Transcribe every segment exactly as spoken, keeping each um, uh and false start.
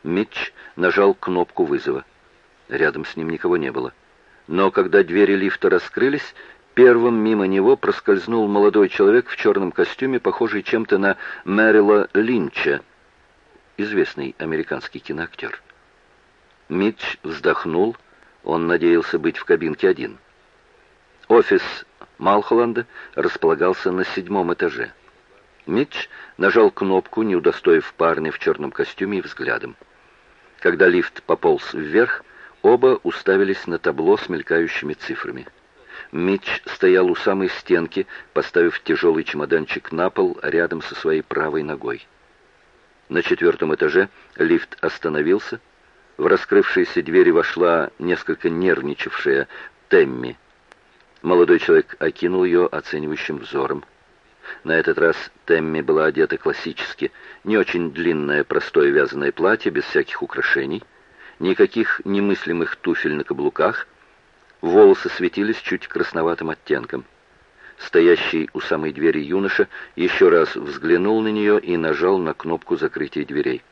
Митч нажал кнопку вызова. Рядом с ним никого не было. Но когда двери лифта раскрылись, первым мимо него проскользнул молодой человек в черном костюме, похожий чем-то на Мэрила Линча, известный американский киноактер. Митч вздохнул, он надеялся быть в кабинке один. Офис Малхолланда располагался на седьмом этаже. Митч нажал кнопку, не удостоив парня в черном костюме и взглядом. Когда лифт пополз вверх, оба уставились на табло с мелькающими цифрами. Митч стоял у самой стенки, поставив тяжелый чемоданчик на пол рядом со своей правой ногой. На четвертом этаже лифт остановился. В раскрывшиеся двери вошла несколько нервничавшая Тэмми. Молодой человек окинул ее оценивающим взором. На этот раз Тэмми была одета классически, не очень длинное простое вязаное платье, без всяких украшений, никаких немыслимых туфель на каблуках, волосы светились чуть красноватым оттенком. Стоящий у самой двери юноша еще раз взглянул на нее и нажал на кнопку закрытия дверей.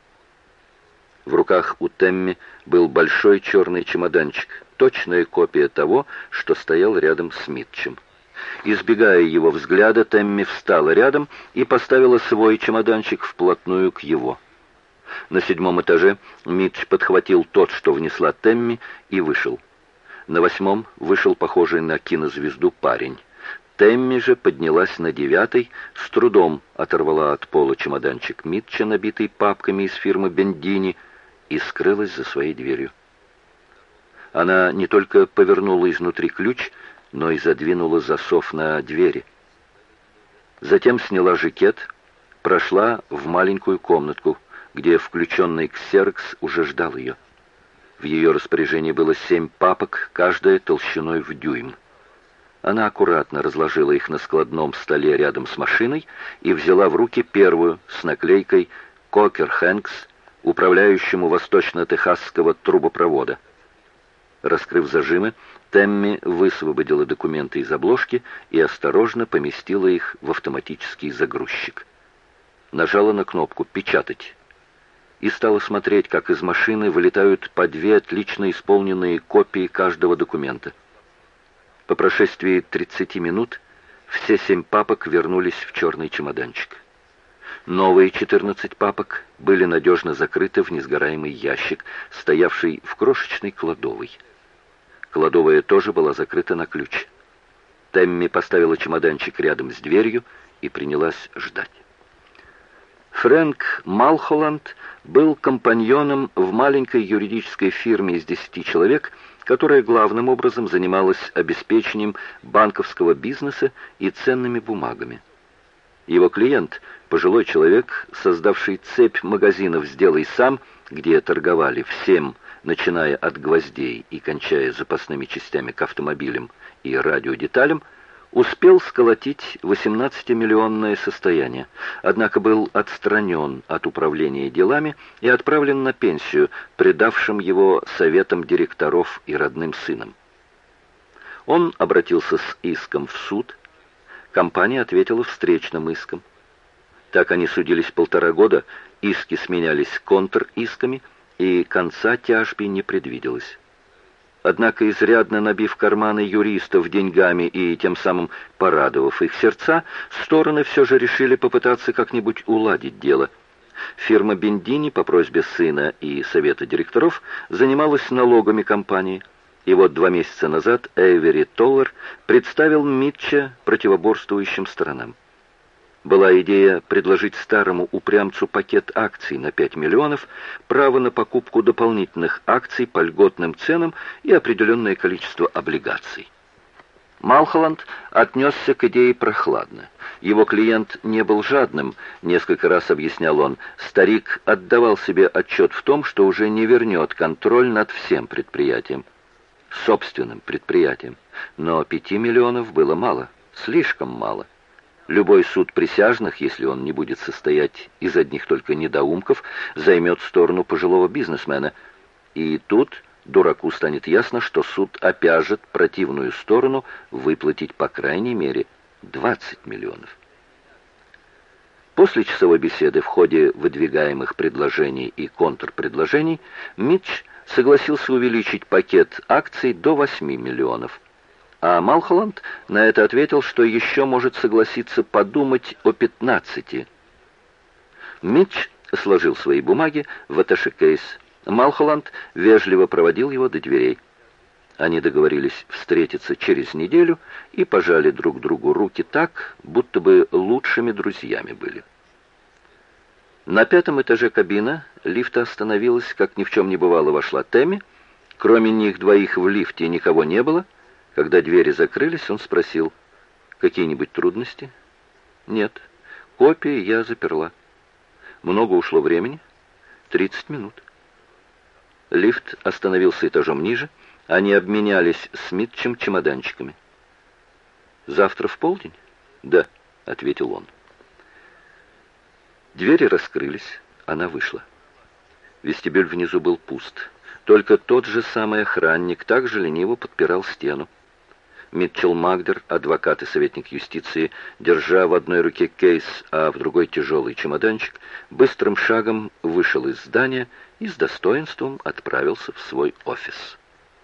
В руках у Тэмми был большой черный чемоданчик, точная копия того, что стоял рядом с Митчем. Избегая его взгляда, Тэмми встала рядом и поставила свой чемоданчик вплотную к его. На седьмом этаже Митч подхватил тот, что внесла Тэмми, и вышел. На восьмом вышел похожий на кинозвезду парень. Тэмми же поднялась на девятый, с трудом оторвала от пола чемоданчик Митча, набитый папками из фирмы «Бендини», и скрылась за своей дверью. Она не только повернула изнутри ключ, но и задвинула засов на двери. Затем сняла жакет, прошла в маленькую комнатку, где включенный ксерокс уже ждал ее. В ее распоряжении было семь папок, каждая толщиной в дюйм. Она аккуратно разложила их на складном столе рядом с машиной и взяла в руки первую с наклейкой «Кокер Хэнкс», управляющему восточно-техасского трубопровода. Раскрыв зажимы, Тэмми высвободила документы из обложки и осторожно поместила их в автоматический загрузчик. Нажала на кнопку «Печатать» и стала смотреть, как из машины вылетают по две отлично исполненные копии каждого документа. По прошествии тридцати минут все семь папок вернулись в черный чемоданчик. Новые четырнадцать папок были надежно закрыты в несгораемый ящик, стоявший в крошечной кладовой. Кладовая тоже была закрыта на ключ. Тэмми поставила чемоданчик рядом с дверью и принялась ждать. Фрэнк Малхолланд был компаньоном в маленькой юридической фирме из десяти человек, которая главным образом занималась обеспечением банковского бизнеса и ценными бумагами. Его клиент, пожилой человек, создавший цепь магазинов «Сделай сам», где торговали всем, начиная от гвоздей и кончая запасными частями к автомобилям и радиодеталям, успел сколотить восемнадцатимиллионное состояние, однако был отстранен от управления делами и отправлен на пенсию, предавшим его советам директоров и родным сынам. Он обратился с иском в суд. Компания ответила встречным иском. Так они судились полтора года, иски сменялись контр-исками, и конца тяжбе не предвиделось. Однако, изрядно набив карманы юристов деньгами и тем самым порадовав их сердца, стороны все же решили попытаться как-нибудь уладить дело. Фирма Бендини по просьбе сына и совета директоров занималась налогами компании. И вот два месяца назад Эйвери Толлер представил Митча противоборствующим сторонам. Была идея предложить старому упрямцу пакет акций на пять миллионов, право на покупку дополнительных акций по льготным ценам и определенное количество облигаций. Малхолланд отнесся к идее прохладно. Его клиент не был жадным, несколько раз объяснял он. Старик отдавал себе отчет в том, что уже не вернет контроль над всем предприятием, собственным предприятием. Но пяти миллионов было мало, слишком мало. Любой суд присяжных, если он не будет состоять из одних только недоумков, займет сторону пожилого бизнесмена. И тут дураку станет ясно, что суд обяжет противную сторону выплатить по крайней мере двадцать миллионов. После часовой беседы в ходе выдвигаемых предложений и контрпредложений Митч согласился увеличить пакет акций до восьми миллионов. А Малхолланд на это ответил, что еще может согласиться подумать о пятнадцати. Митч сложил свои бумаги в атташе-кейс. Малхолланд вежливо проводил его до дверей. Они договорились встретиться через неделю и пожали друг другу руки так, будто бы лучшими друзьями были. На пятом этаже кабина лифта остановилась, как ни в чем не бывало, вошла Тэмми. Кроме них двоих в лифте никого не было. Когда двери закрылись, он спросил: «Какие-нибудь трудности?» «Нет. Копии я заперла». «Много ушло времени?» «Тридцать минут». Лифт остановился этажом ниже. Они обменялись с Митчем чемоданчиками. «Завтра в полдень?» «Да», — ответил он. Двери раскрылись. Она вышла. Вестибюль внизу был пуст. Только тот же самый охранник также лениво подпирал стену. Митчелл Магдер, адвокат и советник юстиции, держа в одной руке кейс, а в другой тяжелый чемоданчик, быстрым шагом вышел из здания и с достоинством отправился в свой офис.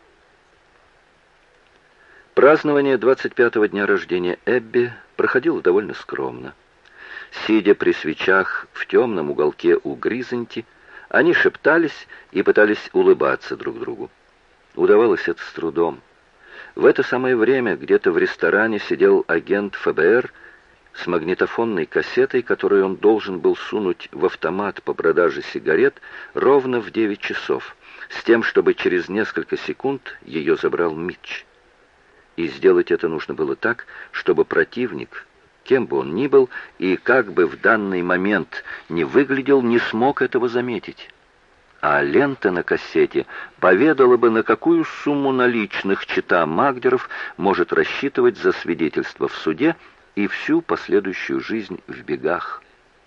Празднование двадцать пятого дня рождения Эбби проходило довольно скромно. Сидя при свечах в темном уголке у Гризанти, они шептались и пытались улыбаться друг другу. Удавалось это с трудом. В это самое время где-то в ресторане сидел агент эф бэ эр с магнитофонной кассетой, которую он должен был сунуть в автомат по продаже сигарет ровно в девять часов, с тем, чтобы через несколько секунд ее забрал Митч. И сделать это нужно было так, чтобы противник, кем бы он ни был и как бы в данный момент не выглядел, не смог этого заметить. А лента на кассете поведала бы, на какую сумму наличных чета Магдеров может рассчитывать за свидетельство в суде и всю последующую жизнь в бегах.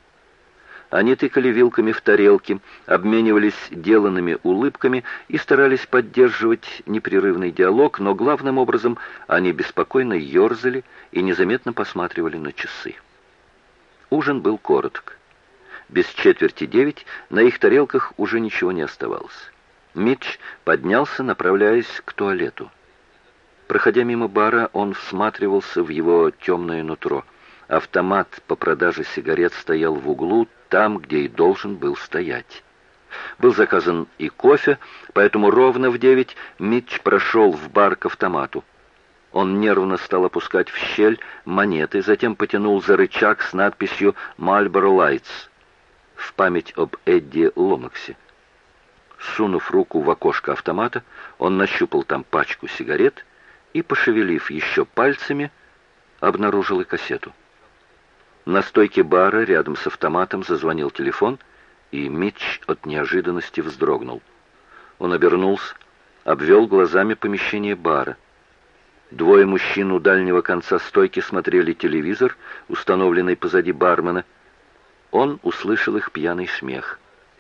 Они тыкали вилками в тарелки, обменивались деланными улыбками и старались поддерживать непрерывный диалог, но главным образом они беспокойно ерзали и незаметно посматривали на часы. Ужин был короток. Без четверти девять на их тарелках уже ничего не оставалось. Митч поднялся, направляясь к туалету. Проходя мимо бара, он всматривался в его темное нутро. Автомат по продаже сигарет стоял в углу, там, где и должен был стоять. Был заказан и кофе, поэтому ровно в девять Митч прошел в бар к автомату. Он нервно стал опускать в щель монеты, затем потянул за рычаг с надписью «Marlboro Lights» в память об Эдди Ломаксе. Сунув руку в окошко автомата, он нащупал там пачку сигарет и, пошевелив еще пальцами, обнаружил и кассету. На стойке бара рядом с автоматом зазвонил телефон, и Митч от неожиданности вздрогнул. Он обернулся, обвел глазами помещение бара. Двое мужчин у дальнего конца стойки смотрели телевизор, установленный позади бармена. Он услышал их пьяный смех.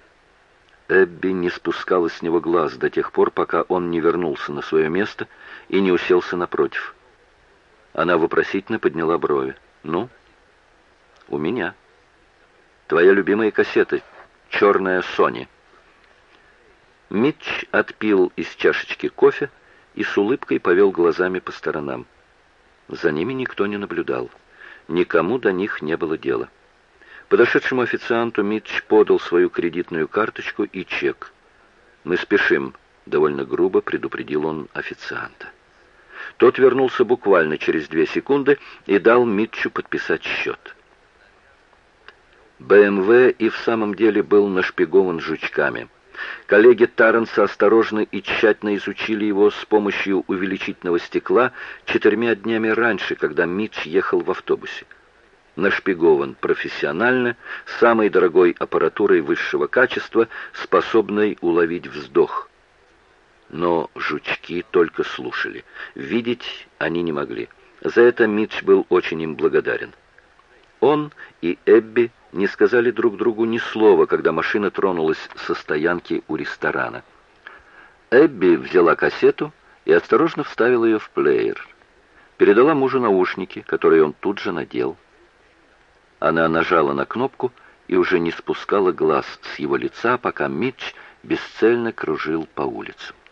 Эбби не спускала с него глаз до тех пор, пока он не вернулся на свое место и не уселся напротив. Она вопросительно подняла брови. «Ну?» «У меня. Твоя любимая кассета. Черная Сони». Митч отпил из чашечки кофе и с улыбкой повел глазами по сторонам. За ними никто не наблюдал. Никому до них не было дела. Подошедшему официанту Митч подал свою кредитную карточку и чек. «Мы спешим», — довольно грубо предупредил он официанта. Тот вернулся буквально через две секунды и дал Митчу подписать счет. бэ эм вэ и в самом деле был нашпигован жучками. Коллеги Тарренса осторожно и тщательно изучили его с помощью увеличительного стекла четырьмя днями раньше, когда Митч ехал в автобусе. Нашпигован профессионально, самой дорогой аппаратурой высшего качества, способной уловить вздох. Но жучки только слушали. Видеть они не могли. За это Митч был очень им благодарен. Он и Эбби не сказали друг другу ни слова, когда машина тронулась со стоянки у ресторана. Эбби взяла кассету и осторожно вставила ее в плеер. Передала мужу наушники, которые он тут же надел. Она нажала на кнопку и уже не спускала глаз с его лица, пока Митч бесцельно кружил по улицам.